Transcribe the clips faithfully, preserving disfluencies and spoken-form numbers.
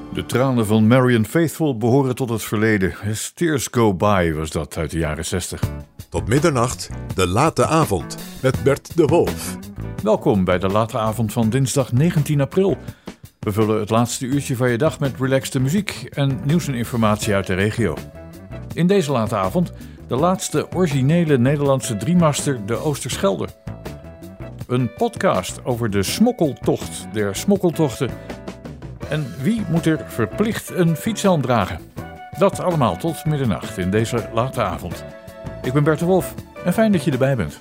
De tranen van Marianne Faithfull behoren tot het verleden. As Tears Go By was dat uit de jaren zestig. Tot middernacht, de late avond, met Bert de Wolf. Welkom bij de late avond van dinsdag negentien april. We vullen het laatste uurtje van je dag met relaxte muziek en nieuws en informatie uit de regio. In deze late avond de laatste originele Nederlandse driemaster De Oosterschelde. Een podcast over de smokkeltocht der smokkeltochten. En wie moet er verplicht een fietshelm dragen? Dat allemaal tot middernacht in deze late avond. Ik ben Bert de Wolf en fijn dat je erbij bent.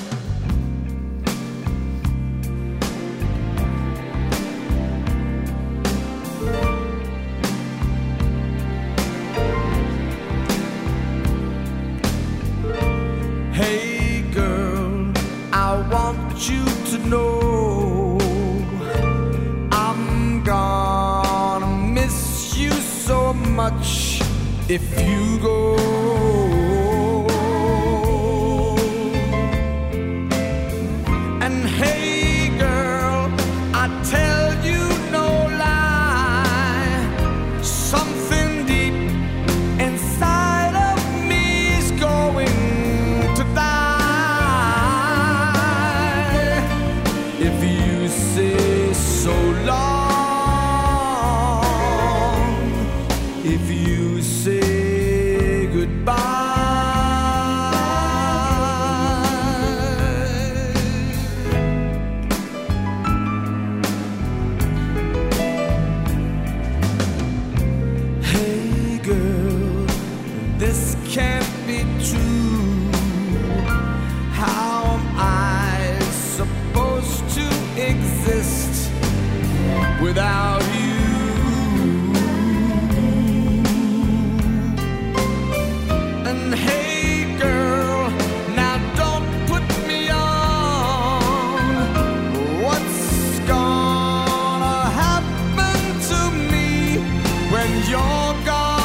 Hey girl, I want you to know I'm gonna miss you so much if you go. And hey girl, I tell you no lie, something deep inside of me is going to die if you say so long, if you say goodbye. Hey girl, this can't be true. How am I supposed to exist without you? And hey girl, now don't put me on. What's gonna happen to me when you're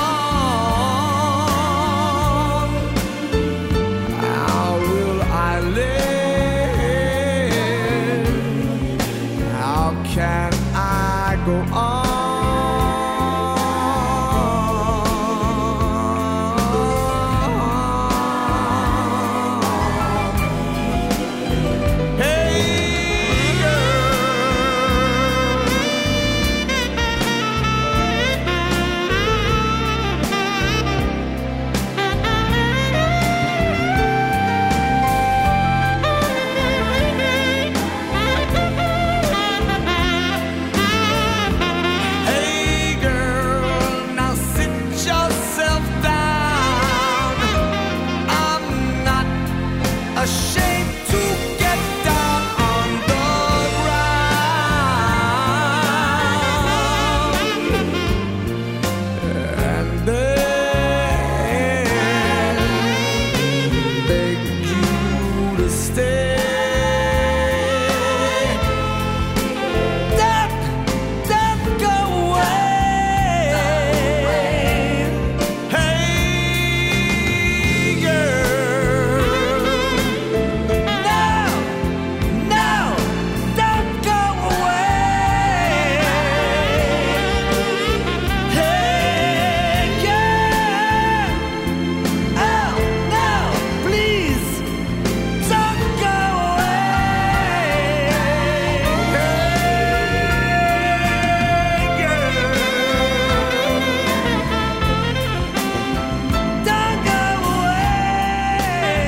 gone? How will I live? How can I go on? Hey Hey girl, now sit yourself down. I'm not ashamed to get down on the ground and then beg you to stay. Don't, don't go away. Hey girl, no, no, don't go away. Hey girl, oh no, please don't go away. Hey girl, don't go away.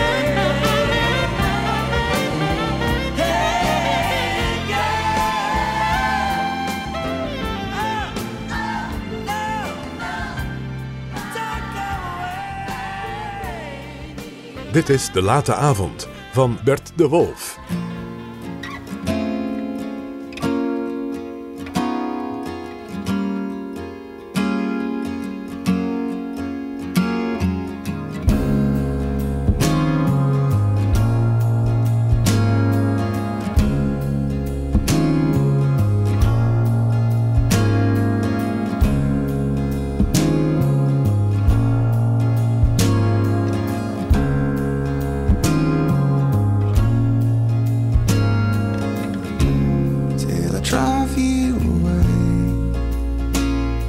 Hey girl, oh, oh, no, no, don't go away. Dit is de late avond van Bert de Wolf. Till I drive you away.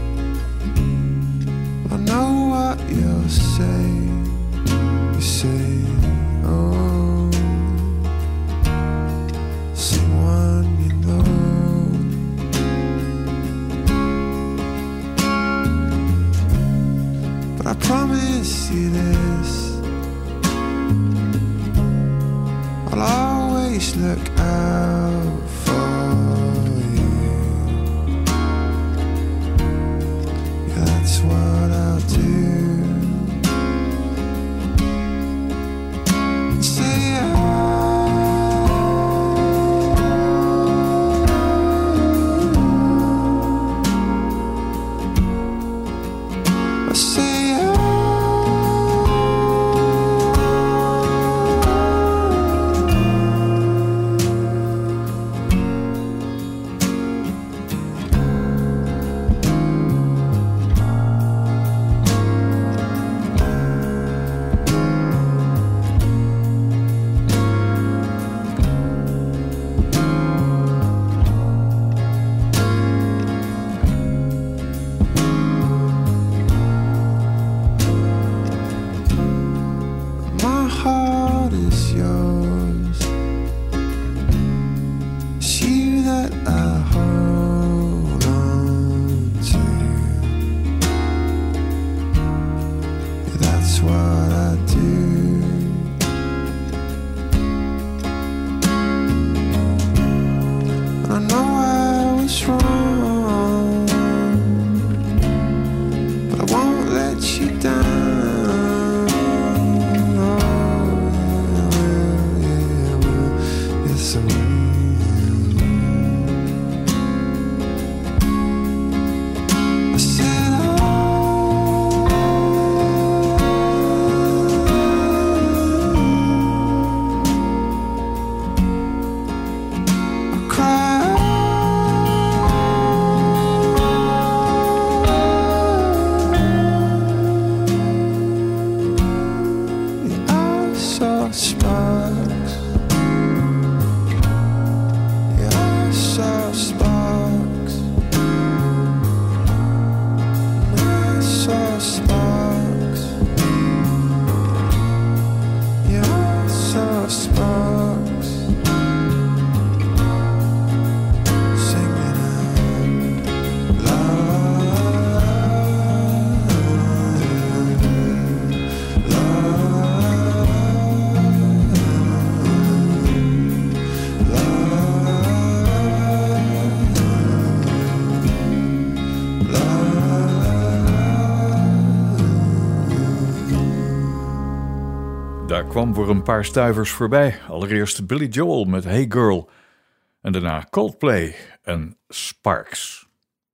kwam voor een paar stuivers voorbij. Allereerst Billy Joel met Hey Girl. En daarna Coldplay en Sparks.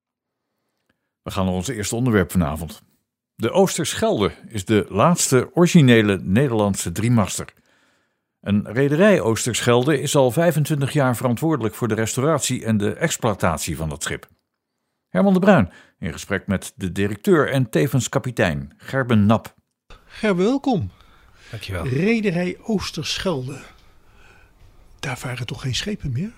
We gaan naar ons eerste onderwerp vanavond. De Oosterschelde is de laatste originele Nederlandse driemaster. Een rederij Oosterschelde is al vijfentwintig jaar verantwoordelijk voor de restauratie en de exploitatie van dat schip. Herman de Bruin in gesprek met de directeur en tevens kapitein Gerben Nap. Gerben, welkom. Dankjewel. Rederij Oosterschelde. Daar varen toch geen schepen meer?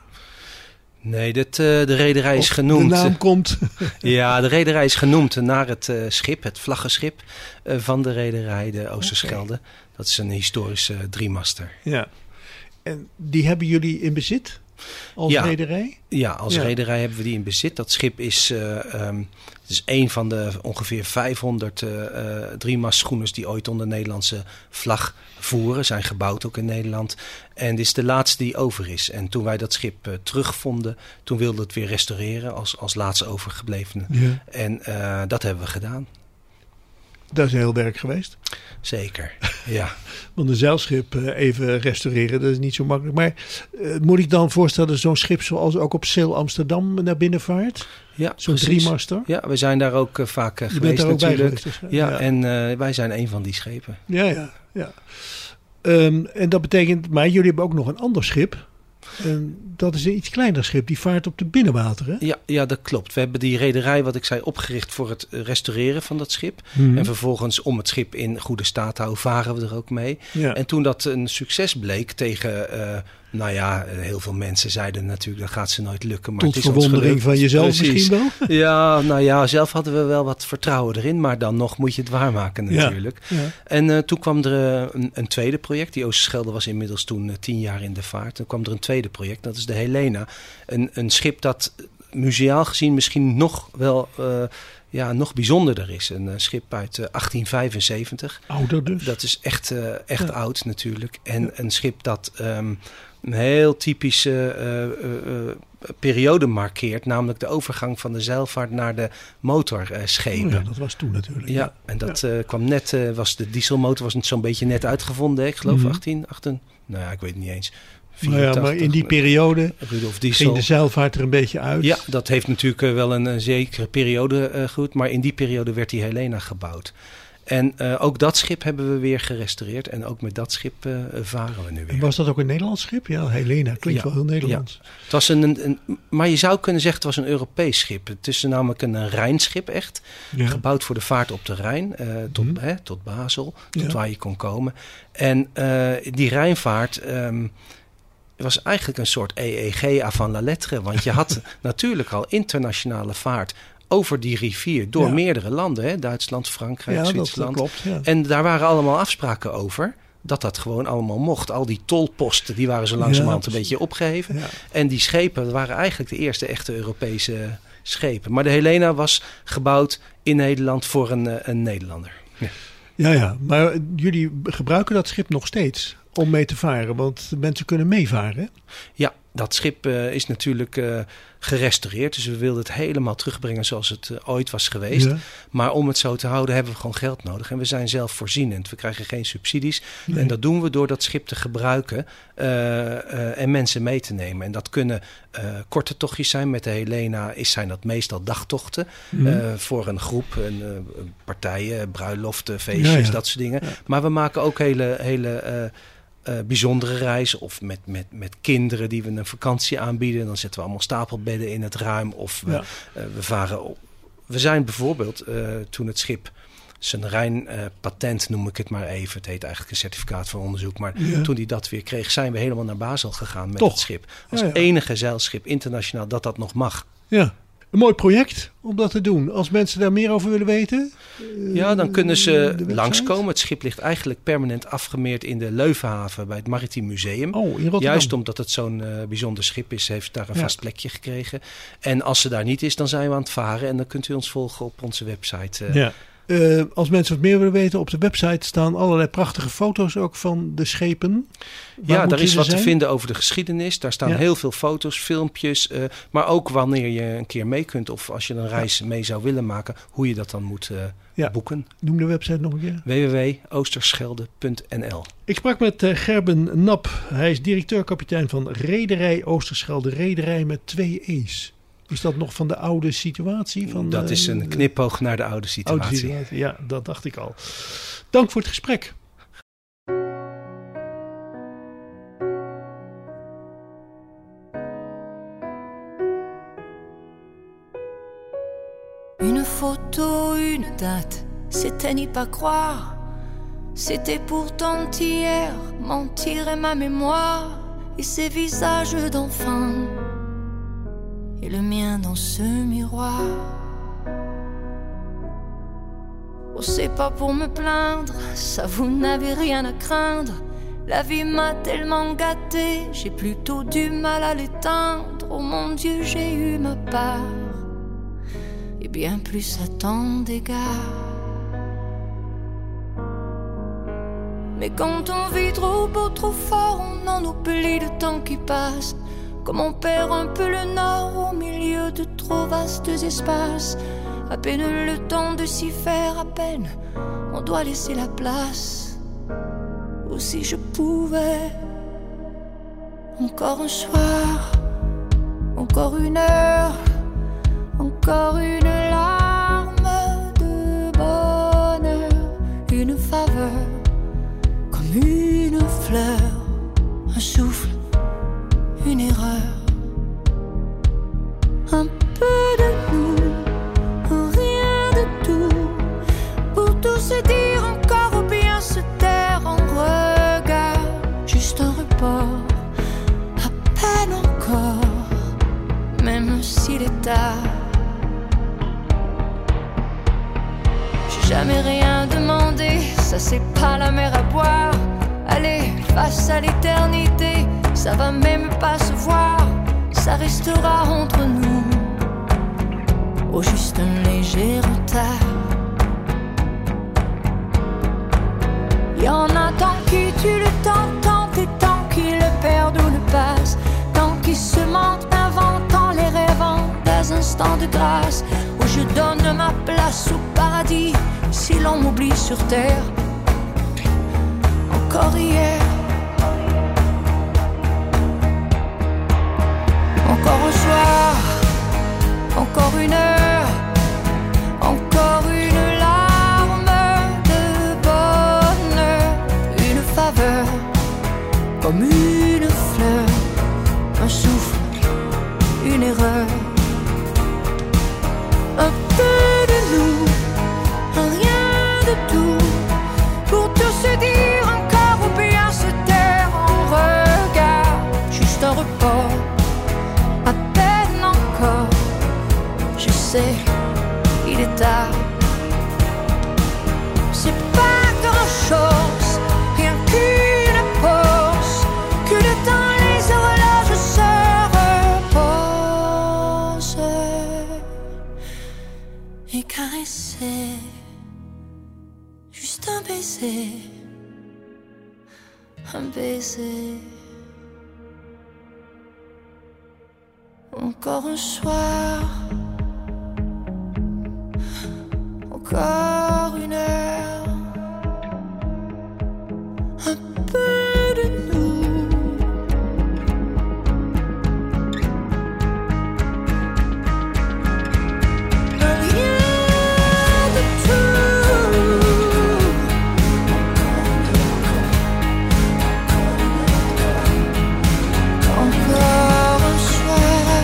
Nee, dit, uh, de rederij is of genoemd. De naam komt. Ja, de rederij is genoemd naar het uh, schip, het vlaggenschip uh, van de rederij, de Oosterschelde. Okay. Dat is een historische uh, driemaster. Ja. En die hebben jullie in bezit als ja. rederij? Ja, als ja. rederij hebben we die in bezit. Dat schip is, uh, um, het is een van de ongeveer vijfhonderd uh, uh, driemast-schoeners die ooit onder Nederlandse vlag voeren. Zijn gebouwd ook in Nederland. En dit is de laatste die over is. En toen wij dat schip uh, terugvonden, toen wilden we het weer restaureren als, als laatste overgeblevene. Ja. En uh, dat hebben we gedaan. Dat is heel werk geweest. Zeker, ja. Want een zeilschip even restaureren, dat is niet zo makkelijk. Maar uh, moet ik dan voorstellen zo'n schip zoals ook op Sail Amsterdam naar binnen vaart? Ja, zo'n driemaster? Ja, we zijn daar ook uh, vaak uh, Je geweest bent daar ook natuurlijk. Bij geweest, dus, ja, ja, en uh, wij zijn een van die schepen. Ja, ja, ja. Um, en dat betekent, maar jullie hebben ook nog een ander schip. En dat is een iets kleiner schip, die vaart op de binnenwateren. Ja, ja, dat klopt. We hebben die rederij, wat ik zei, opgericht voor het restaureren van dat schip. Mm-hmm. En vervolgens, om het schip in goede staat te houden, varen we er ook mee. Ja. En toen dat een succes bleek tegen, uh, nou ja, heel veel mensen zeiden natuurlijk, dat gaat ze nooit lukken. Maar tot het is verwondering ons van jezelf Precies. misschien wel? Ja, nou ja, zelf hadden we wel wat vertrouwen erin, maar dan nog moet je het waarmaken natuurlijk. Ja, ja. En uh, toen kwam er uh, een, een tweede project. Die Oosterschelde was inmiddels toen uh, tien jaar in de vaart. Toen kwam er een tweede project, dat is de Helena. Een, een schip dat museaal gezien misschien nog wel uh, ja, nog bijzonderder is. Een uh, schip uit uh, achttien vijfenzeventig. Ouder dus? Dat is echt, uh, echt ja. oud natuurlijk. En ja. een schip dat um, een heel typische uh, uh, uh, periode markeert. Namelijk de overgang van de zeilvaart naar de motorschepen. Uh, oh ja, dat was toen natuurlijk. Ja, ja. en dat ja. uh, kwam net, uh, was de dieselmotor was zo'n beetje net uitgevonden. Ik geloof mm-hmm. achttien, achttien, nou ja, ik weet het niet eens. vierentachtig, nou ja, maar in die periode ging de zeilvaart er een beetje uit. Ja, dat heeft natuurlijk uh, wel een, een zekere periode uh, goed. Maar in die periode werd die Helena gebouwd. En uh, ook dat schip hebben we weer gerestaureerd. En ook met dat schip uh, varen we nu weer. En was dat ook een Nederlands schip? Ja, Helena klinkt ja, wel heel Nederlands. Ja. Het was een, een, een, maar je zou kunnen zeggen het was een Europees schip. Het is namelijk een, een Rijnschip echt. Ja. Gebouwd voor de vaart op de Rijn. Uh, tot, mm. hè, tot Basel. Tot ja. waar je kon komen. En uh, die Rijnvaart... Um, Het was eigenlijk een soort E E G avant la lettre. Want je had natuurlijk al internationale vaart over die rivier door ja. meerdere landen. Hè? Duitsland, Frankrijk, ja, Zwitserland. Dat, dat klopt, ja. En daar waren allemaal afspraken over. Dat dat gewoon allemaal mocht. Al die tolposten die waren zo langzamerhand ja, een beetje opgeheven. Ja. En die schepen waren eigenlijk de eerste echte Europese schepen. Maar de Helena was gebouwd in Nederland voor een, een Nederlander. Ja. ja, ja. Maar jullie gebruiken dat schip nog steeds om mee te varen, want de mensen kunnen meevaren. Ja, dat schip uh, is natuurlijk uh, gerestaureerd. Dus we wilden het helemaal terugbrengen zoals het uh, ooit was geweest. Ja. Maar om het zo te houden hebben we gewoon geld nodig. En we zijn zelfvoorzienend. We krijgen geen subsidies. Nee. En dat doen we door dat schip te gebruiken uh, uh, en mensen mee te nemen. En dat kunnen uh, korte tochtjes zijn. Met de Helena is, zijn dat meestal dagtochten. Mm. Uh, voor een groep, een, uh, partijen, bruiloften, feestjes, ja, ja. dat soort dingen. Ja. Maar we maken ook hele... hele uh, Uh, bijzondere reizen of met, met, met kinderen die we een vakantie aanbieden. Dan zetten we allemaal stapelbedden in het ruim. Of we, ja. uh, we varen op. We zijn bijvoorbeeld uh, toen het schip zijn Rijn uh, patent noem ik het maar even. Het heet eigenlijk een certificaat voor onderzoek. Maar ja. toen hij dat weer kreeg zijn we helemaal naar Basel gegaan met Toch? het schip. Als ja, ja. enige zeilschip internationaal dat dat nog mag. Ja. Een mooi project om dat te doen. Als mensen daar meer over willen weten. Uh, ja, dan kunnen ze langskomen. Het schip ligt eigenlijk permanent afgemeerd in de Leuvenhaven bij het Maritiem Museum. Oh, in Rotterdam. Juist omdat het zo'n uh, bijzonder schip is, heeft daar een ja. vast plekje gekregen. En als ze daar niet is, dan zijn we aan het varen. En dan kunt u ons volgen op onze website. Uh, ja. Uh, als mensen wat meer willen weten, op de website staan allerlei prachtige foto's ook van de schepen. Waar ja, daar is wat zijn? te vinden over de geschiedenis. Daar staan ja. heel veel foto's, filmpjes. Uh, maar ook wanneer je een keer mee kunt of als je een reis ja. mee zou willen maken, hoe je dat dan moet uh, ja. boeken. Noem de website nog een keer. w w w punt oosterschelde punt n l. Ik sprak met uh, Gerben Nap. Hij is directeur-kapitein van Reederij Oosterschelde. Reederij met twee E's. Is dat nog van de oude situatie? Van, dat is een knipoog naar de oude situatie. oude situatie. Ja, dat dacht ik al. Dank voor het gesprek. Une photo, une date, c'était n'y pas croire. C'était pourtant hier, mentir est ma mémoire. Et ces visages d'enfants, et le mien dans ce miroir. Oh, c'est pas pour me plaindre, ça vous n'avez rien à craindre. La vie m'a tellement gâtée, j'ai plutôt du mal à l'éteindre. Oh mon Dieu, j'ai eu ma part, et bien plus à tant d'égards. Mais quand on vit trop beau, trop fort, on en oublie le temps qui passe. Comme on perd un peu le nord au milieu de trop vastes espaces. À peine le temps de s'y faire, à peine on doit laisser la place. Ou si je pouvais, encore un soir, encore une heure, encore une larme de bonheur, une faveur, comme une fleur, un souffle, une erreur, un peu de nous, rien de tout, pour tout se dire encore ou bien se taire en regard, juste un report, à peine encore, même s'il est tard. J'ai jamais rien demandé, ça c'est pas la mer à boire. Allez, face à l'éternité, ça va même pas se voir, ça restera entre nous, au juste un léger retard. Y'en a tant qui tuent le temps, tant et tant qui le perdent ou le passent, tant qui se mentent, inventant les rêvant des instants de grâce, où je donne ma place au paradis, si l'on m'oublie sur terre. Encore hier, encore un soir, encore une heure, encore une larme de bonheur, une faveur, comme une fleur, un souffle, une erreur, un peu de nous, un rien de tout, pour tout se dire encore ou bien se taire en regard, juste un report. Je sais, il est tard. C'est pas grand chose, rien qu'une pause, que le temps les horloges se reposent et caresser, juste un baiser, un baiser. Encore un soir, encore une heure, un peu de nous, rien de tout, encore un soir.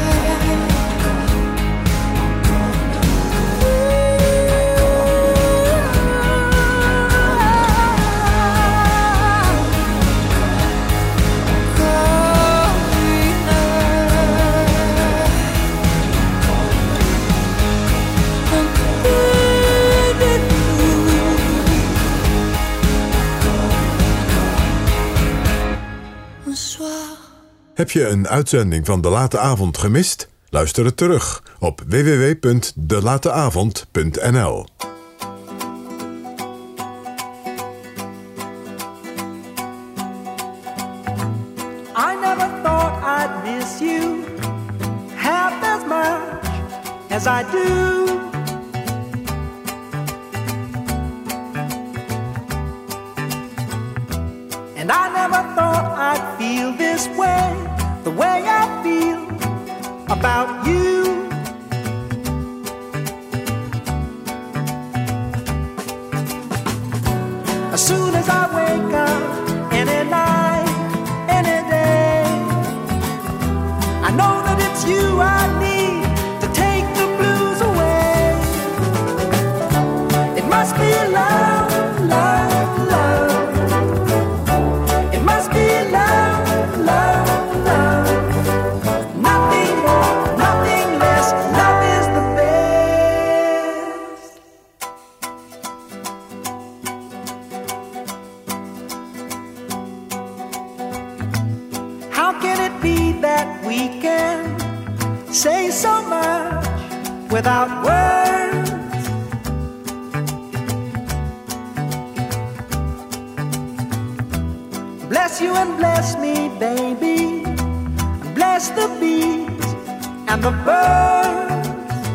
Heb je een uitzending van De Late Avond gemist? Luister het terug op w w w punt de late avond punt n l. as I do. And I never thought I'd feel this way, the way I feel about you. As soon as I wake up, any night, any day, I know that it's you I need to take the blues away. It must be love, love, love. It must be love, love, love. Nothing more, nothing less. Love is the best. How can it be that we can say so much without words? Bless you and bless me, baby. Bless the bees and the birds.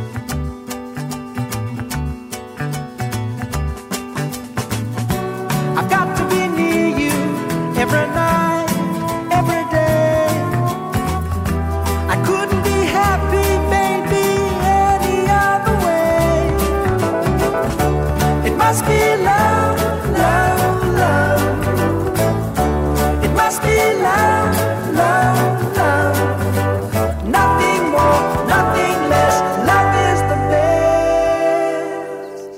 I've got to be near you every night, every day. I couldn't be happy, baby, any other way. It must be love, love, love. It must be love, love, love. Nothing more, nothing less. Love is the best.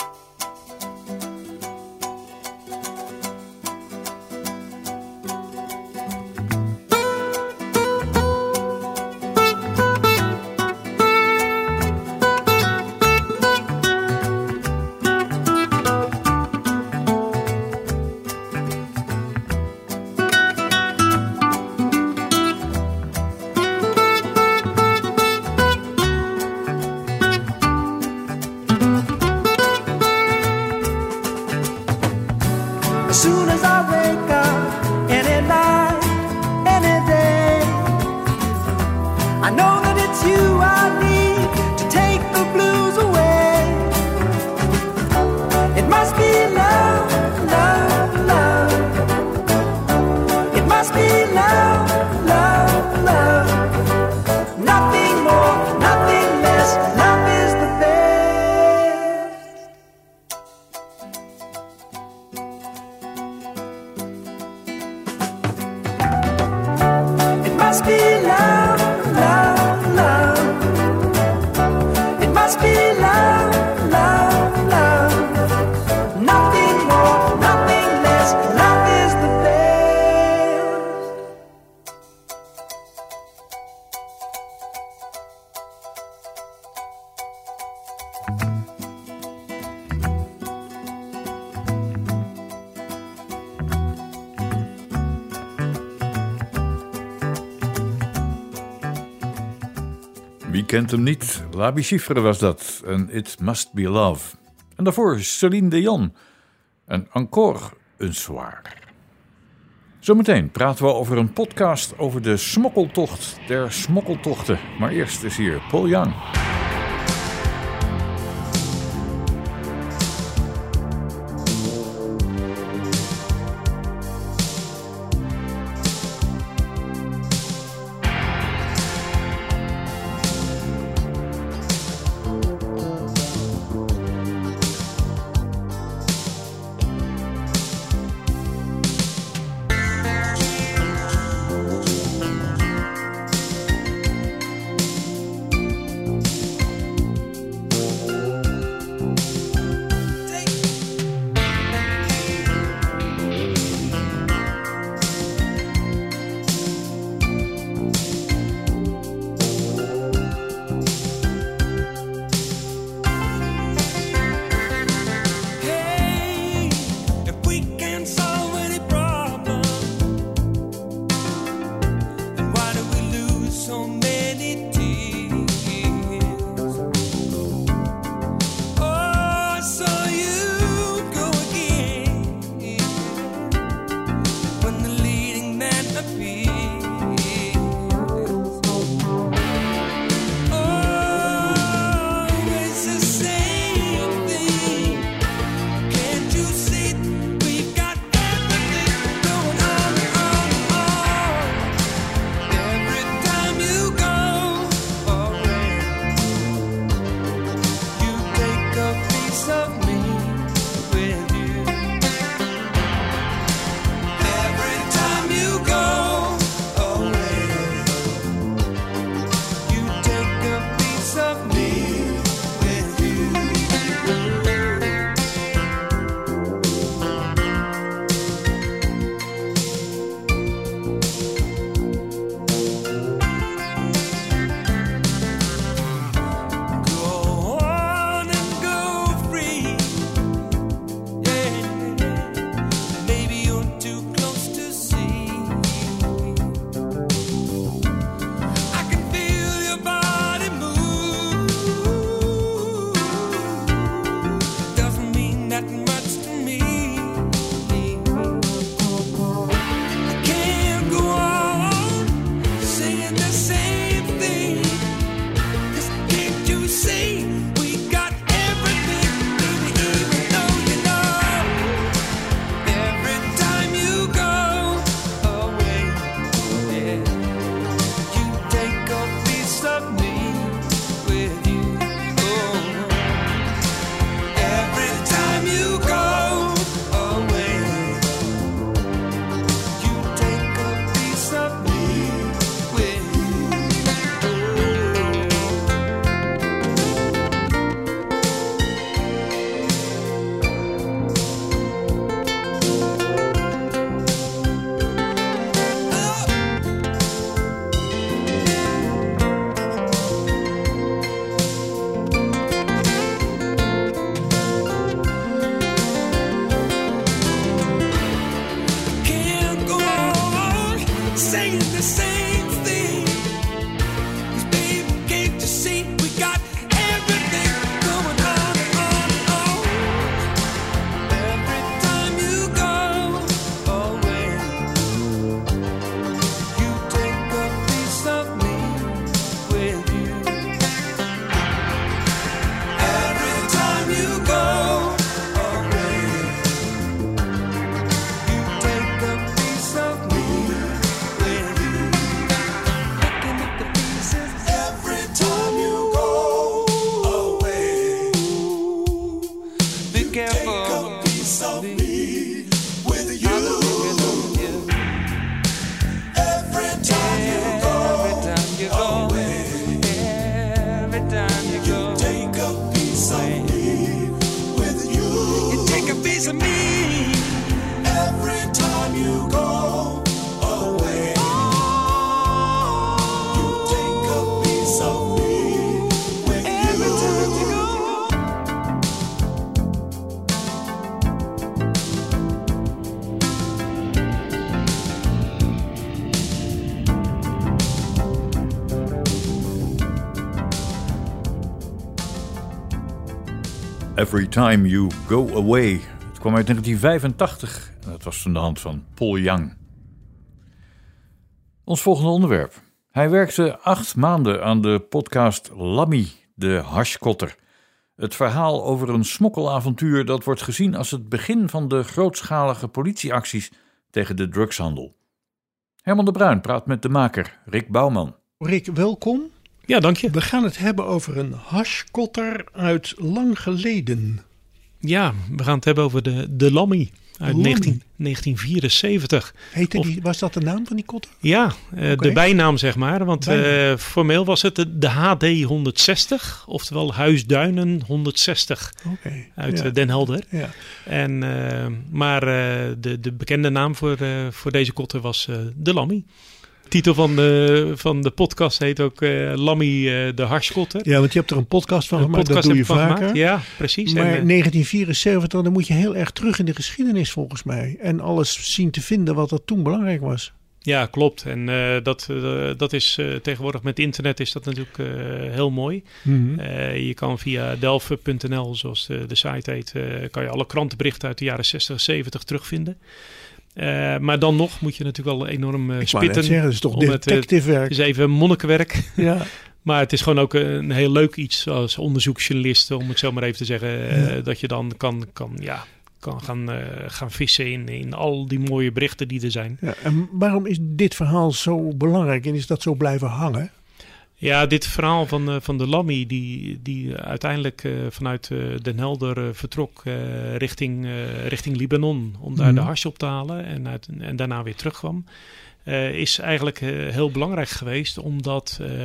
As soon as I wake up, any night, any day, I know that it's you I need to take the blues away. It must be love, love, love. It must be love, love, love. Nothing more, nothing less. Love is the best. It must be love, love, love. It must be love, love, love. Nothing more, nothing less. Love is the best. Wie kent hem niet? Labi Schiffer was dat. En It Must Be Love. En daarvoor Celine Dion. En Encore un soir. Zometeen praten we over een podcast over de smokkeltocht der smokkeltochten. Maar eerst is hier Paul Young. you say we got everything, baby, even though you know every time you go away, yeah, you take a piece of me with you. Oh, every time you go away, you take a piece of me with you. Can't go on saying the same thing, 'cause baby, can't you see we got everything going on and on and on. Every time you go away, you take a piece of me with you. Every time you go away, you take a piece of me with you. Looking at the pieces every time you go away. Be careful. Take a piece of me with you. Every time you go away. Every time you go, take a piece of me with you. You take a piece of me. Every time you go away, you take a piece of me with you. Every time you go. Every Time You Go Away. Het kwam uit negentien vijfentachtig en dat was van de hand van Paul Young. Ons volgende onderwerp. Hij werkte acht maanden aan de podcast Lammy, de hashkotter. Het verhaal over een smokkelavontuur dat wordt gezien als het begin van de grootschalige politieacties tegen de drugshandel. Herman de Bruin praat met de maker, Rick Bouwman. Rick, welkom. Ja, dank je. We gaan het hebben over een hashkotter uit lang geleden. Ja, we gaan het hebben over de, de Lammy uit Lammy. negentien, negentien vierenzeventig. Heette Of- die, was dat de naam van die kotter? Ja, eh, Oké. de bijnaam zeg maar. Want Bijnaam. eh, formeel was het de, de H D honderdzestig, oftewel Huisduinen honderdzestig Oké. uit ja. eh, Den Helder. Ja. En, eh, maar eh, de, de bekende naam voor, eh, voor deze kotter was eh, de Lammy. De titel van de, van de podcast heet ook eh, Lammy eh, de hashkotter. ja, want je hebt er een podcast van Een gemaakt, podcast dat doe je heb ik van vaker. gemaakt. Ja, precies. Maar En, eh, negentien vierenzeventig, dan moet je heel erg terug in de geschiedenis volgens mij. En alles zien te vinden wat er toen belangrijk was. Ja, klopt. En uh, dat, uh, dat is uh, tegenwoordig met internet is dat natuurlijk uh, heel mooi. Mm-hmm. Uh, je kan via delve punt n l, zoals de, de site heet, uh, kan je alle krantenberichten uit de jaren zestig, zeventig terugvinden. Uh, maar dan nog moet je natuurlijk wel enorm uh, Ik wou net spitten. zeggen, dat is toch om het, uh, detective werk. Het is even monnikenwerk. Ja. Maar het is gewoon ook een heel leuk iets als onderzoeksjournalist, om het zo maar even te zeggen. Uh, Ja. Dat je dan kan, kan, ja, kan gaan, uh, gaan vissen in, in al die mooie berichten die er zijn. Ja, en waarom is dit verhaal zo belangrijk en is dat zo blijven hangen? Ja, dit verhaal van, uh, van de Lammy, die, die uiteindelijk uh, vanuit uh, Den Helder uh, vertrok uh, richting, uh, richting Libanon om daar Mhm. de hash op te halen en, uit, en daarna weer terugkwam. Uh, is eigenlijk uh, heel belangrijk geweest, omdat uh,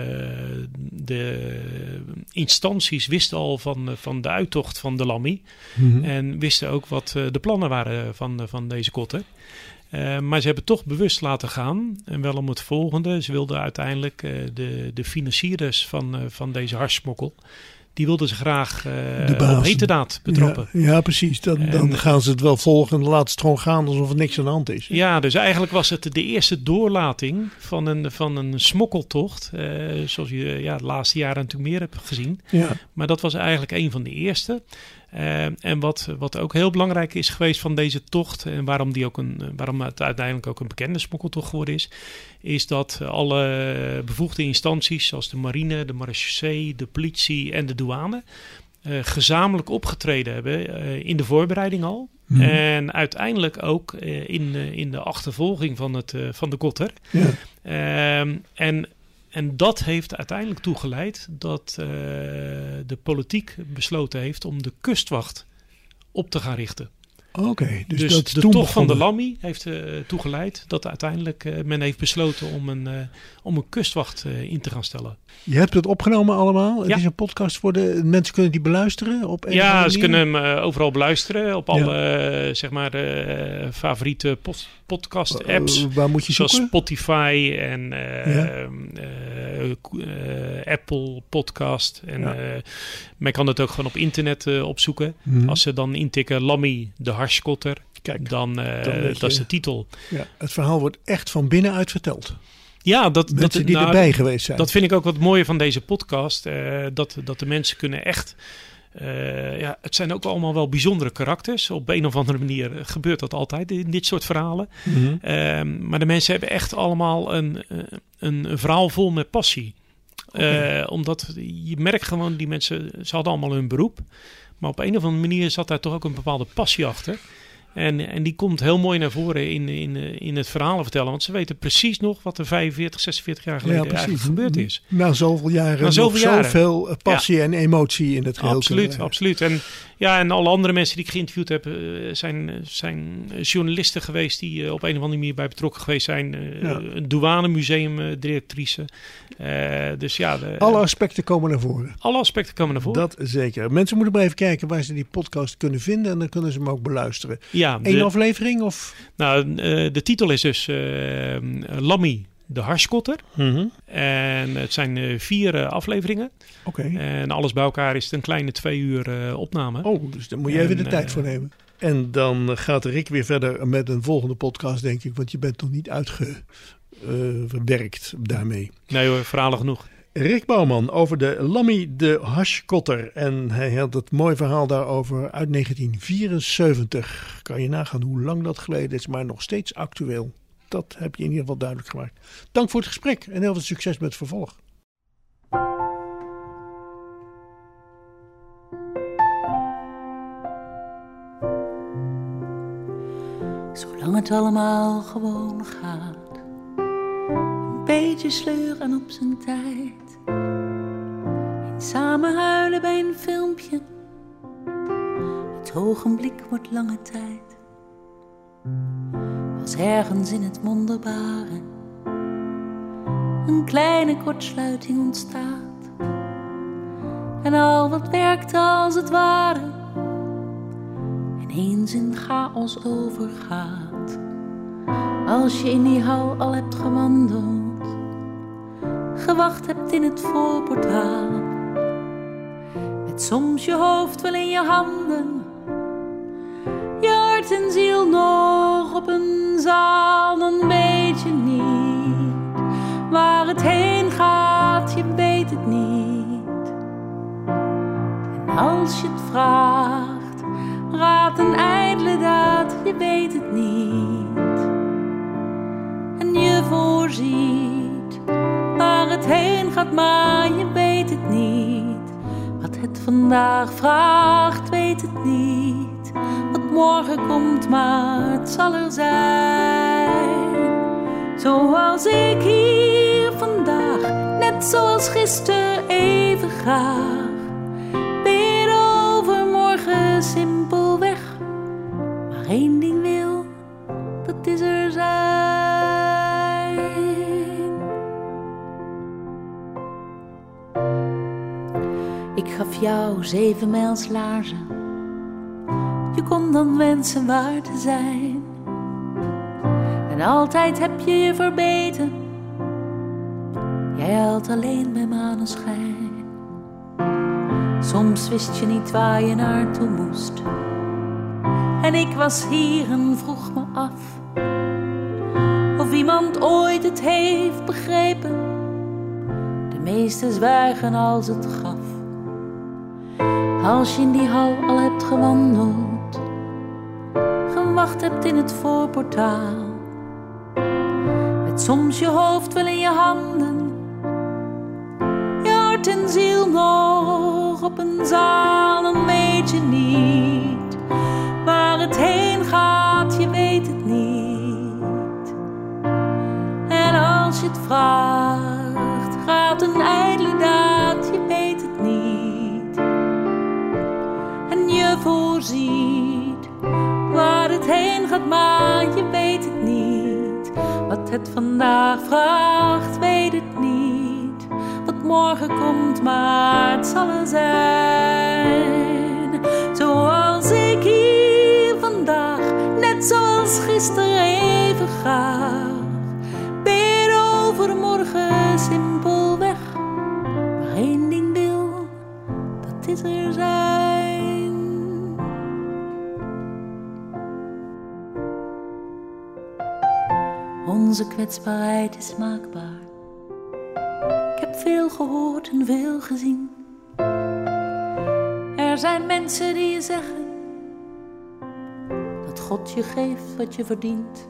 de instanties wisten al van, uh, van de uittocht van de Lammy. Mm-hmm. En wisten ook wat uh, de plannen waren van, uh, van deze kotter. Uh, maar ze hebben toch bewust laten gaan. En wel om het volgende. Ze wilden uiteindelijk uh, de, de financiers van, uh, van deze harssmokkel. Die wilden ze graag uh, De baas. op heterdaad betrappen. Ja, ja, precies. Dan, dan En- gaan ze het wel volgen en laten ze het gewoon gaan alsof er niks aan de hand is. Ja, dus eigenlijk was het de eerste doorlating van een, van een smokkeltocht. Uh, zoals je ja, de laatste jaren natuurlijk meer hebt gezien. Ja. Maar dat was eigenlijk een van de eerste. Uh, en wat, wat ook heel belangrijk is geweest van deze tocht, en waarom, die ook een, waarom het uiteindelijk ook een bekende smokkeltocht geworden is, is dat alle bevoegde instanties zoals de marine, de marechaussee, de politie en de douane uh, gezamenlijk opgetreden hebben uh, in de voorbereiding al. Mm-hmm. En uiteindelijk ook uh, in, uh, in de achtervolging van, het, uh, van de Kotter. Ja. Uh, en En dat heeft uiteindelijk toegeleid dat uh, de politiek besloten heeft om de kustwacht op te gaan richten. Oké, okay, dus, dus dat de tocht van de Lammy heeft uh, toegeleid dat uiteindelijk uh, men heeft besloten om een, uh, om een kustwacht uh, in te gaan stellen. Je hebt het opgenomen allemaal. Het ja. is een podcast voor de mensen kunnen die beluisteren op een Ja, ze manier? kunnen hem uh, overal beluisteren op alle ja. uh, zeg maar uh, favoriete post- podcast apps. Uh, waar moet je zoals zoeken? Spotify en uh, ja. uh, uh, Apple Podcast. En ja. uh, men kan het ook gewoon op internet uh, opzoeken. Mm-hmm. Als ze dan intikken Lammy de Harskotter, Kijk, dan, uh, dan dat je, is de titel. Ja, het verhaal wordt echt van binnenuit verteld. Ja, dat, mensen dat, die nou, erbij geweest zijn. Dat vind ik ook wat mooie van deze podcast. Uh, dat, dat de mensen kunnen echt... Uh, ja, het zijn ook allemaal wel bijzondere karakters. Op een of andere manier gebeurt dat altijd in dit soort verhalen. Mm-hmm. Uh, maar de mensen hebben echt allemaal een, een, een verhaal vol met passie. Okay. Uh, omdat je merkt gewoon, die mensen, ze hadden allemaal hun beroep. Maar op een of andere manier zat daar toch ook een bepaalde passie achter. En, en die komt heel mooi naar voren in, in, in het verhaal vertellen. Want ze weten precies nog wat er vijfenveertig, zesenveertig jaar geleden ja, eigenlijk gebeurd is. Na zoveel jaren Na zoveel nog jaren. zoveel passie ja. en emotie in het geheel. Absoluut, absoluut. En, ja, en alle andere mensen die ik geïnterviewd heb... zijn, zijn journalisten geweest die op een of andere manier bij betrokken geweest zijn. Ja. Een douanemuseumdirectrice. Uh, dus ja, de, alle aspecten komen naar voren. Alle aspecten komen naar voren. Dat zeker. Mensen moeten maar even kijken waar ze die podcast kunnen vinden. En dan kunnen ze hem ook beluisteren. Ja, Eén de, aflevering? Of? Nou, uh, de titel is dus uh, Lammy de Harskotter. Mm-hmm. En het zijn uh, vier uh, afleveringen. Oké. Okay. En alles bij elkaar is het een kleine twee uur uh, opname. Oh, dus daar moet je en, even de tijd uh, voor nemen. En dan gaat Rick weer verder met een volgende podcast, denk ik. Want je bent nog niet uitgewerkt uh, daarmee. Nee hoor, verhalen genoeg. Rick Bouwman over de Lammy de Harskotter. En hij had het mooi verhaal daarover uit negentien vierenzeventig. Kan je nagaan hoe lang dat geleden is, maar nog steeds actueel. Dat heb je in ieder geval duidelijk gemaakt. Dank voor het gesprek en heel veel succes met het vervolg. Zolang het allemaal gewoon gaat. Een beetje sleur en op zijn tijd. En samen huilen bij een filmpje. Het ogenblik wordt lange tijd. Als ergens in het wonderbare een kleine kortsluiting ontstaat. En al wat werkte als het ware ineens in chaos overgaat. Als je in die hal al hebt gewandeld, gewacht hebt in het voorportaal, met soms je hoofd wel in je handen, je hart en ziel nog op een zaal, dan weet je niet waar het heen gaat, je weet het niet. En als je het vraagt, raad een ijdele daad, je weet het niet. En je voorziet waar het heen gaat, maar je weet het niet. Wat het vandaag vraagt, weet het niet. Wat morgen komt, maar het zal er zijn. Zoals ik hier vandaag, net zoals gisteren even graag. Weer overmorgen simpelweg. Maar één ding wil, dat is er zijn. Ik gaf jou zeven mijls laarzen. Je kon dan wensen waar te zijn. En altijd heb je je verbeten. Jij huilt alleen bij maneschijn. Soms wist je niet waar je naartoe moest. En ik was hier en vroeg me af of iemand ooit het heeft begrepen. De meesten zwijgen als het gaf. Als je in die hal al hebt gewandeld, gewacht hebt in het voorportaal, met soms je hoofd wel in je handen, je hart en ziel nog op een zaal, dan weet je niet waar het heen gaat, je weet het niet. En als je het vraagt, gaat een ijdele daad, je weet het niet. En je voorziet waar het heen gaat, maar je weet het niet. Wat het vandaag vraagt, weet het niet. Wat morgen komt, maar het zal er zijn. Zoals ik hier vandaag, net zoals gisteren even graag. Bid overmorgen simpelweg, maar één ding wil, dat is er zijn. Onze kwetsbaarheid is maakbaar. Ik heb veel gehoord en veel gezien. Er zijn mensen die je zeggen dat God je geeft wat je verdient.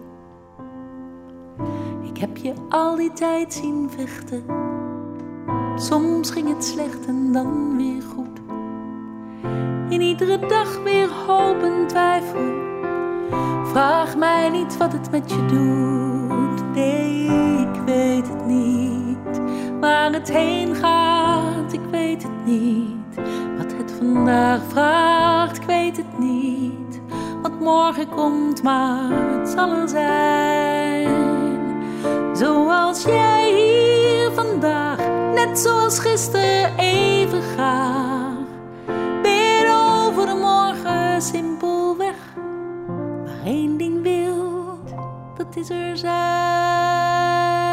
Ik heb je al die tijd zien vechten. Soms ging het slecht en dan weer goed. In iedere dag weer hoop en twijfel. Vraag mij niet wat het met je doet. Nee, ik weet het niet. Waar het heen gaat, ik weet het niet. Wat het vandaag vraagt, ik weet het niet. Wat morgen komt, maar het zal er zijn. Zoals jij hier vandaag, net zoals gisteren even graag. Bid over de morgen simpelweg, maar één ding wil, dat is er zijn.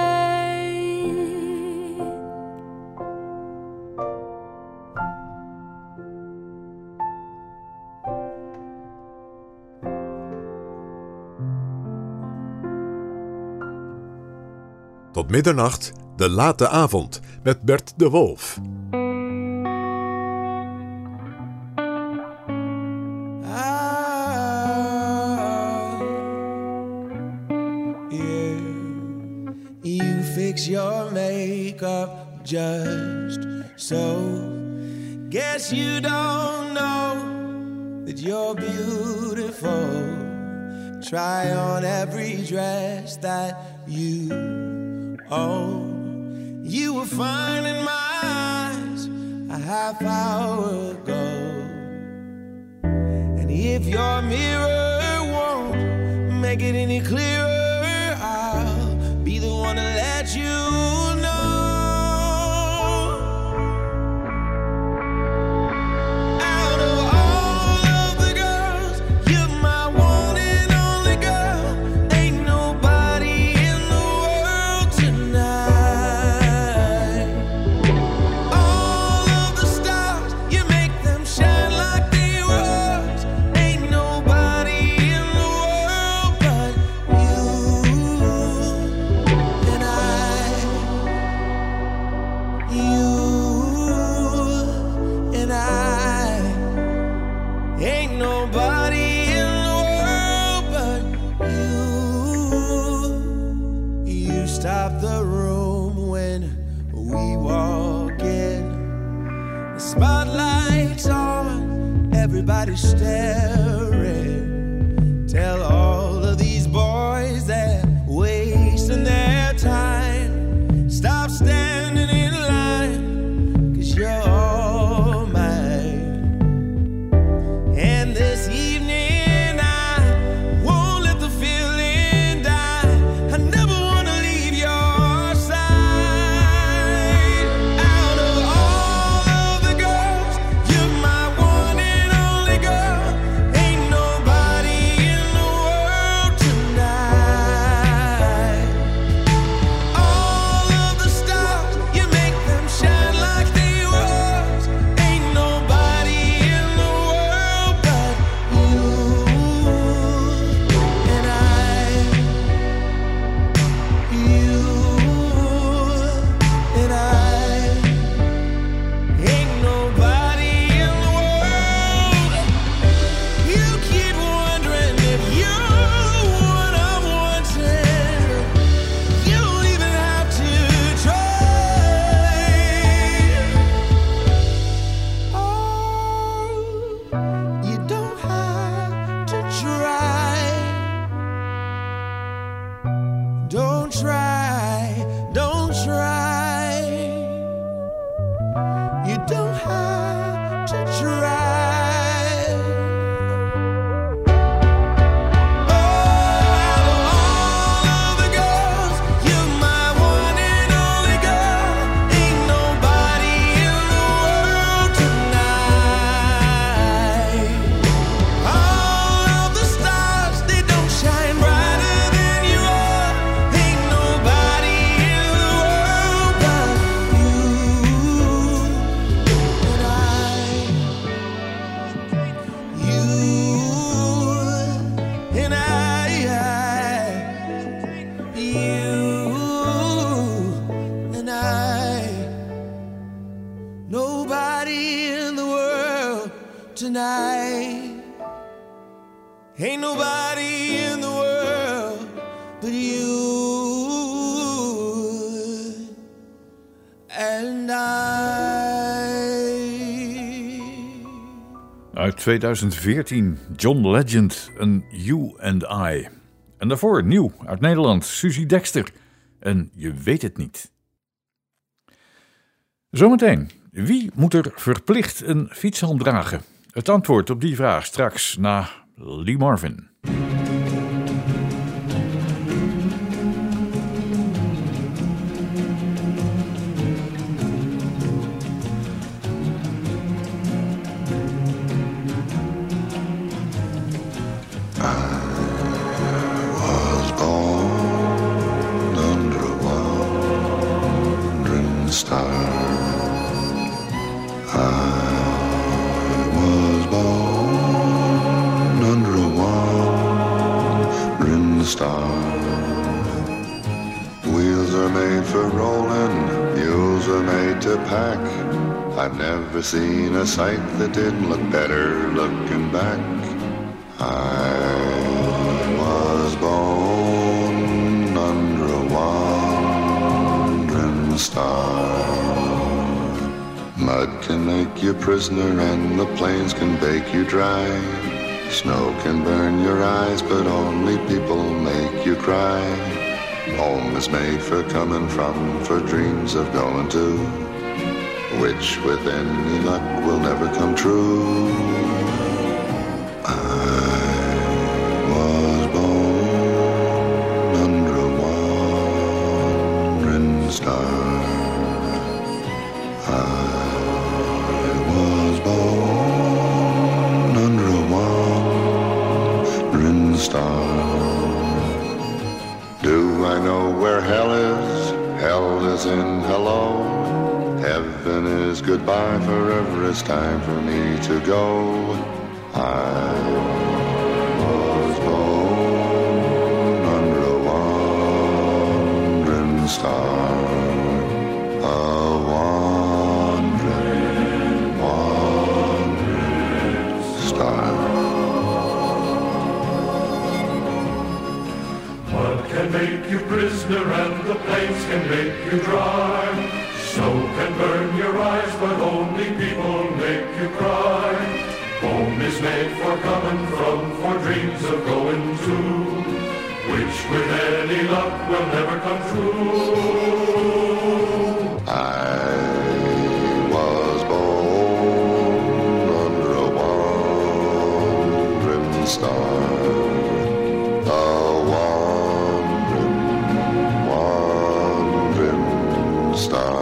Tot middernacht, de late avond, met Bert de Wolf. Your makeup just so. Guess you don't know that you're beautiful. Try on every dress that you own. You were fine in my eyes a half hour ago. And if your mirror won't make it any clearer, I'll be the one to let you know. Out of all of the girls, you're my one and only girl. Ain't nobody in the world tonight. All of the stars, you make them shine like they were ours. Ain't nobody in the world but you. Stop the room when we walk in. The spotlight's on, everybody's staring. Tell all of these boys that wasting their time. Stop standing in line, 'cause you're all mine. And this evening I won't let the feeling die. I never tonight. Ain't nobody in the world but you and I. Uit tweeduizend veertien, John Legend, een You and I. En daarvoor nieuw uit Nederland, Suzy Dexter. En Je weet het niet. Zometeen, wie moet er verplicht een fietshelm dragen? Het antwoord op die vraag straks na Lee Marvin. I've never seen a sight that didn't look better looking back. I was born under a wandering star. Mud can make you prisoner and the plains can bake you dry. Snow can burn your eyes, but only people make you cry. Home is made for coming from, for dreams of going to, which with any luck will never come true. I was born under a wandering star. I was born under a wandering star. Do I know where hell is? Hell is in hello. Heaven is goodbye, forever it's time for me to go. I was born under a wandering star. A wandering, wandering star. Mud can make you prisoner and the plains can make you dry. Snow can burn your eyes, but only people make you cry. Home is made for coming from, for dreams of going to, which with any luck will never come true. I was born under a wandering star. A wandering, wandering star.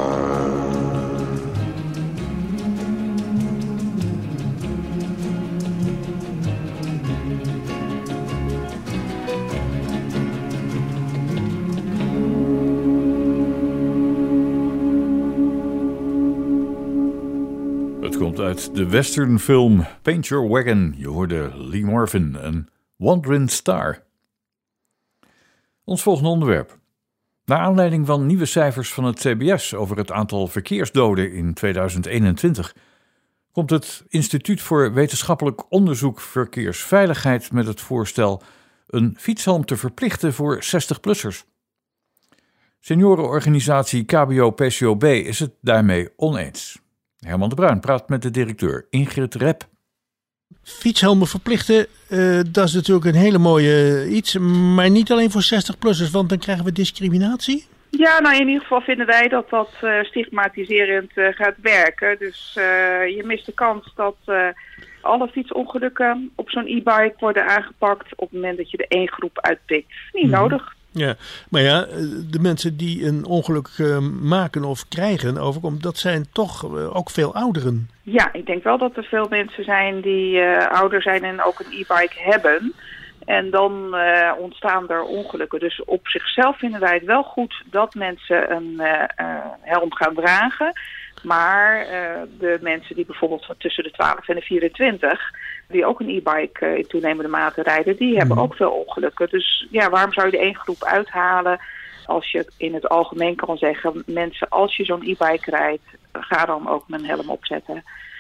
Uit de westernfilm Paint Your Wagon. Je hoorde Lee Marvin en Wandering Star. Ons volgende onderwerp. Naar aanleiding van nieuwe cijfers van het C B S over het aantal verkeersdoden in tweeduizend eenentwintig... komt het Instituut voor Wetenschappelijk Onderzoek Verkeersveiligheid met het voorstel een fietshelm te verplichten voor zestig-plussers. Seniorenorganisatie K B O P C O B is het daarmee oneens. Herman de Bruin praat met de directeur Ingrid Rep. Fietshelmen verplichten, uh, dat is natuurlijk een hele mooie uh, iets. Maar niet alleen voor zestig-plussers, want dan krijgen we discriminatie. Ja, nou in ieder geval vinden wij dat dat uh, stigmatiserend uh, gaat werken. Dus uh, je mist de kans dat uh, alle fietsongelukken op zo'n e-bike worden aangepakt op het moment dat je er één groep uitpikt. Niet mm-hmm. nodig. Ja, maar ja, de mensen die een ongeluk uh, maken of krijgen overkomt, dat zijn toch uh, ook veel ouderen. Ja, ik denk wel dat er veel mensen zijn die uh, ouder zijn en ook een e-bike hebben. En dan uh, ontstaan er ongelukken. Dus op zichzelf vinden wij het wel goed dat mensen een uh, uh, helm gaan dragen. Maar uh, de mensen die bijvoorbeeld tussen de twaalf en de vierentwintig... die ook een e-bike uh, in toenemende mate rijden, die hebben ook veel ongelukken. Dus ja, waarom zou je de één groep uithalen als je in het algemeen kan zeggen, mensen, als je zo'n e-bike rijdt, ga dan ook mijn helm opzetten.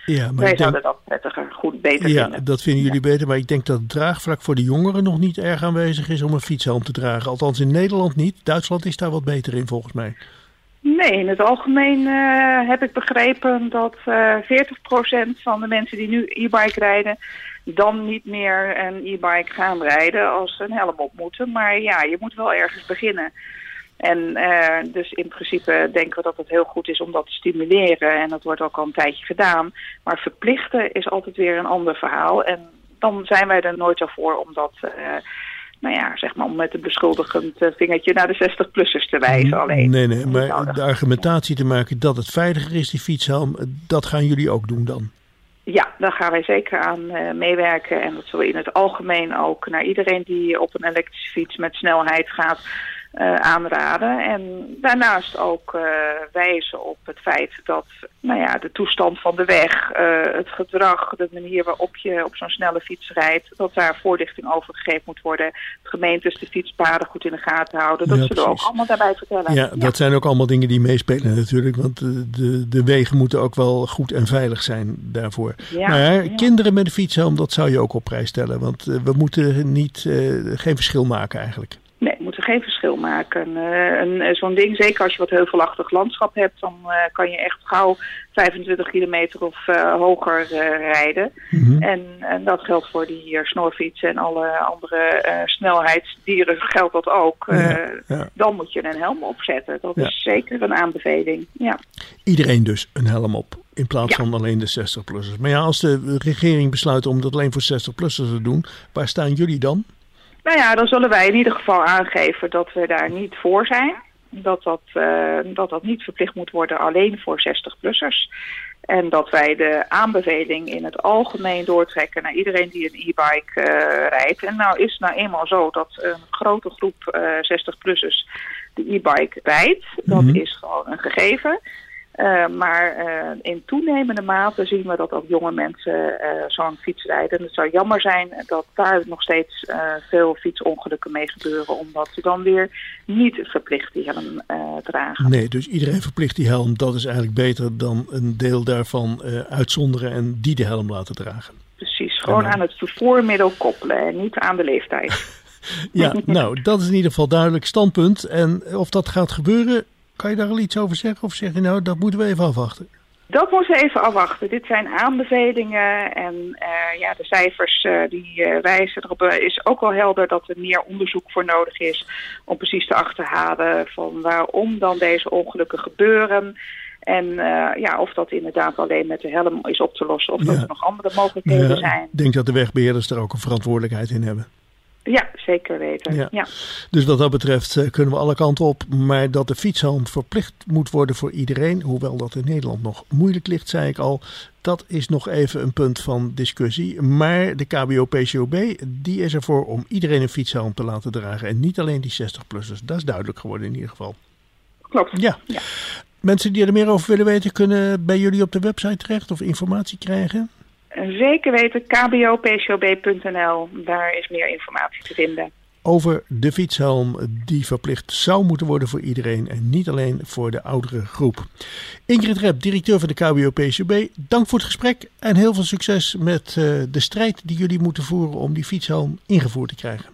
Ja, maar Wij ik zouden denk, dat prettiger, goed, beter ja, vinden. dat vinden jullie beter. Maar ik denk dat het draagvlak voor de jongeren nog niet erg aanwezig is om een fietshelm te dragen. Althans in Nederland niet. Duitsland is daar wat beter in volgens mij. Nee, in het algemeen uh, heb ik begrepen dat uh, veertig procent van de mensen die nu e-bike rijden dan niet meer een e-bike gaan rijden als ze een helm op moeten. Maar ja, je moet wel ergens beginnen. En uh, dus in principe denken we dat het heel goed is om dat te stimuleren. En dat wordt ook al een tijdje gedaan. Maar verplichten is altijd weer een ander verhaal. En dan zijn wij er nooit zo voor om dat... Uh, nou ja, zeg maar om met een beschuldigend vingertje naar de zestig-plussers te wijzen alleen. Nee, nee, maar de argumentatie te maken dat het veiliger is, die fietshelm, dat gaan jullie ook doen dan? Ja, daar gaan wij zeker aan uh, meewerken. En dat zullen we in het algemeen ook naar iedereen die op een elektrische fiets met snelheid gaat uh, aanraden. En daarnaast ook uh, wijzen op het feit dat nou ja, de toestand van de weg, uh, het gedrag, de manier waarop je op zo'n snelle fiets rijdt, dat daar voorlichting over gegeven moet worden. De gemeentes de fietspaden goed in de gaten houden. Dat ja, zullen we ook allemaal daarbij vertellen. Ja, ja, dat zijn ook allemaal dingen die meespelen natuurlijk. Want de, de, de wegen moeten ook wel goed en veilig zijn daarvoor. Ja, maar ja, ja. kinderen met een fietshelm, dat zou je ook op prijs stellen. Want uh, we moeten niet, uh, geen verschil maken eigenlijk. Nee, we moeten geen verschil maken. Uh, een, zo'n ding, zeker als je wat heuvelachtig landschap hebt, dan uh, kan je echt gauw vijfentwintig kilometer of uh, hoger uh, rijden. Mm-hmm. En, en dat geldt voor die uh, snorfietsen en alle andere uh, snelheidsdieren geldt dat ook. Uh, ja, ja. Dan moet je een helm opzetten. Dat ja. is zeker een aanbeveling. Ja. Iedereen dus een helm op. In plaats ja. van alleen de zestig-plussers. Maar ja, als de regering besluit om dat alleen voor zestig-plussers te doen, waar staan jullie dan? Nou ja, dan zullen wij in ieder geval aangeven dat we daar niet voor zijn. Dat dat, uh, dat, dat niet verplicht moet worden alleen voor zestig-plussers. En dat wij de aanbeveling in het algemeen doortrekken naar iedereen die een e-bike uh, rijdt. En nou is het nou eenmaal zo dat een grote groep uh, zestig-plussers de e-bike rijdt. Dat mm-hmm. is gewoon een gegeven. Uh, maar uh, in toenemende mate zien we dat ook jonge mensen uh, zo'n fiets rijden. En het zou jammer zijn dat daar nog steeds uh, veel fietsongelukken mee gebeuren. Omdat ze dan weer niet verplicht die helm uh, dragen. Nee, dus iedereen verplicht die helm. Dat is eigenlijk beter dan een deel daarvan uh, uitzonderen en die de helm laten dragen. Precies, gewoon dan aan het vervoermiddel koppelen en niet aan de leeftijd. Ja, nou, dat is in ieder geval duidelijk standpunt. En of dat gaat gebeuren... Kan je daar al iets over zeggen of zeg je nou, dat moeten we even afwachten? Dat moeten we even afwachten. Dit zijn aanbevelingen en uh, ja, de cijfers uh, die uh, wijzen erop. Uh, is ook wel helder dat er meer onderzoek voor nodig is om precies te achterhalen van waarom dan deze ongelukken gebeuren. En uh, ja, of dat inderdaad alleen met de helm is op te lossen of ja. dat er nog andere mogelijkheden ja, zijn. Ik denk dat de wegbeheerders er ook een verantwoordelijkheid in hebben. Ja, zeker weten. Ja. Ja. Dus wat dat betreft uh, kunnen we alle kanten op. Maar dat de fietshelm verplicht moet worden voor iedereen, hoewel dat in Nederland nog moeilijk ligt, zei ik al. Dat is nog even een punt van discussie. Maar de K B O P C O B, die is ervoor om iedereen een fietshelm te laten dragen. En niet alleen die zestig-plussers. Dat is duidelijk geworden in ieder geval. Klopt. Ja. ja. Mensen die er meer over willen weten, kunnen bij jullie op de website terecht of informatie krijgen? Zeker weten, k b o p c o b punt n l. Daar is meer informatie te vinden. Over de fietshelm die verplicht zou moeten worden voor iedereen en niet alleen voor de oudere groep. Ingrid Rep, directeur van de K B O P C O B, dank voor het gesprek en heel veel succes met uh, de strijd die jullie moeten voeren om die fietshelm ingevoerd te krijgen.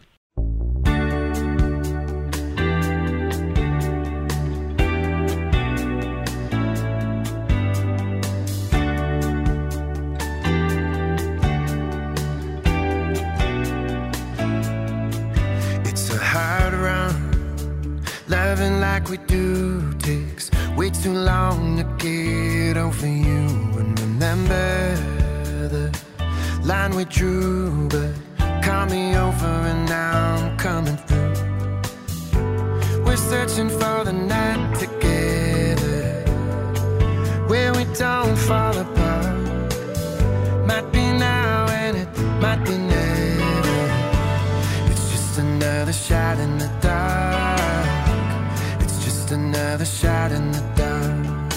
Loving like we do takes way too long to get over you. And remember the line we drew, but call me over and now I'm coming through. We're searching for the night together, where we don't fall apart. Might be now and it might be never. It's just another shot in the dark. Another shot in the dark.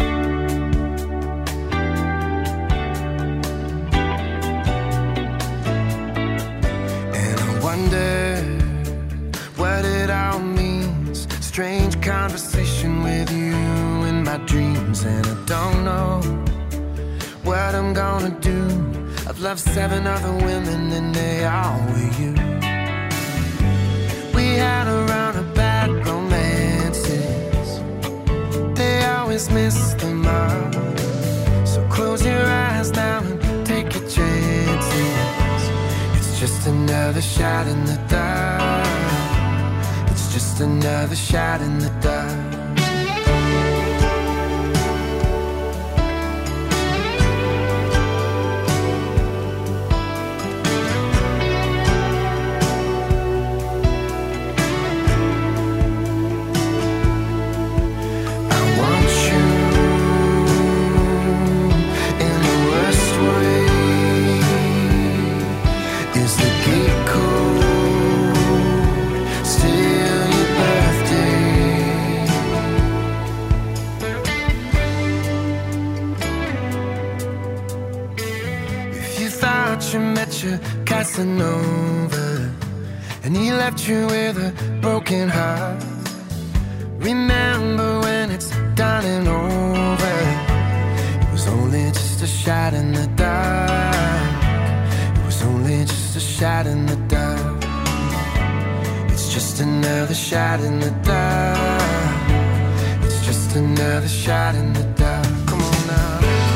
And I wonder what it all means. Strange conversation with you in my dreams. And I don't know what what I'm gonna do. I've loved seven other women and they all were you. We had a run of bad romances. They always miss the mark. So close your eyes now and take your chances. It's just another shot in the dark. It's just another shot in the dark. Casanova, and he left you with a broken heart. Remember when it's done and over, it was only just a shot in the dark. It was only just a shot in the dark. It's just another shot in the dark. It's just another shot in the dark. Come on now.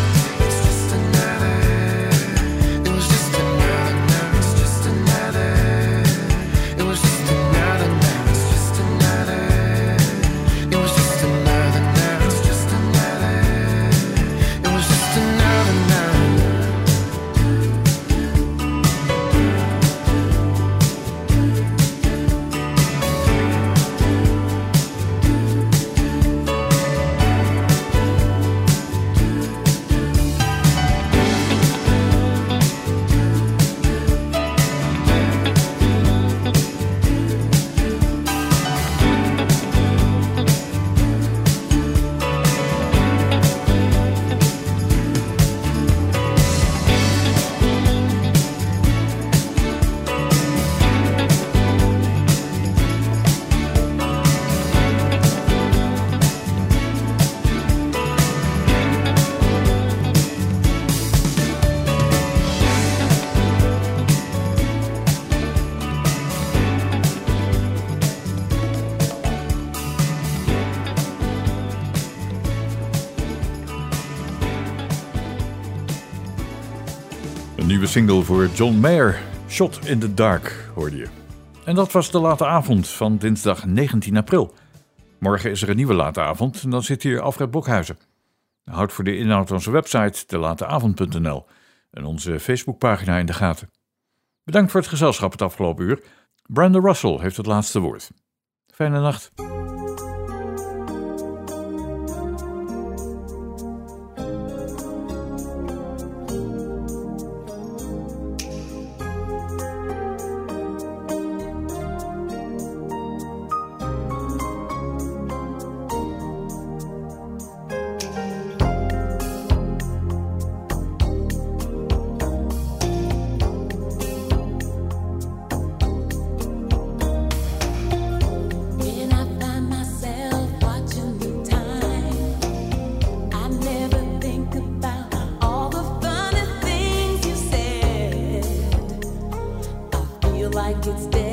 Een nieuwe single voor John Mayer, Shot in the Dark, hoorde je. En dat was de late avond van dinsdag negentien april. Morgen is er een nieuwe late avond en dan zit hier Alfred Blokhuizen. Houd voor de inhoud onze website de late avond punt n l en onze Facebookpagina in de gaten. Bedankt voor het gezelschap het afgelopen uur. Brenda Russell heeft het laatste woord. Fijne nacht. Like it's dead.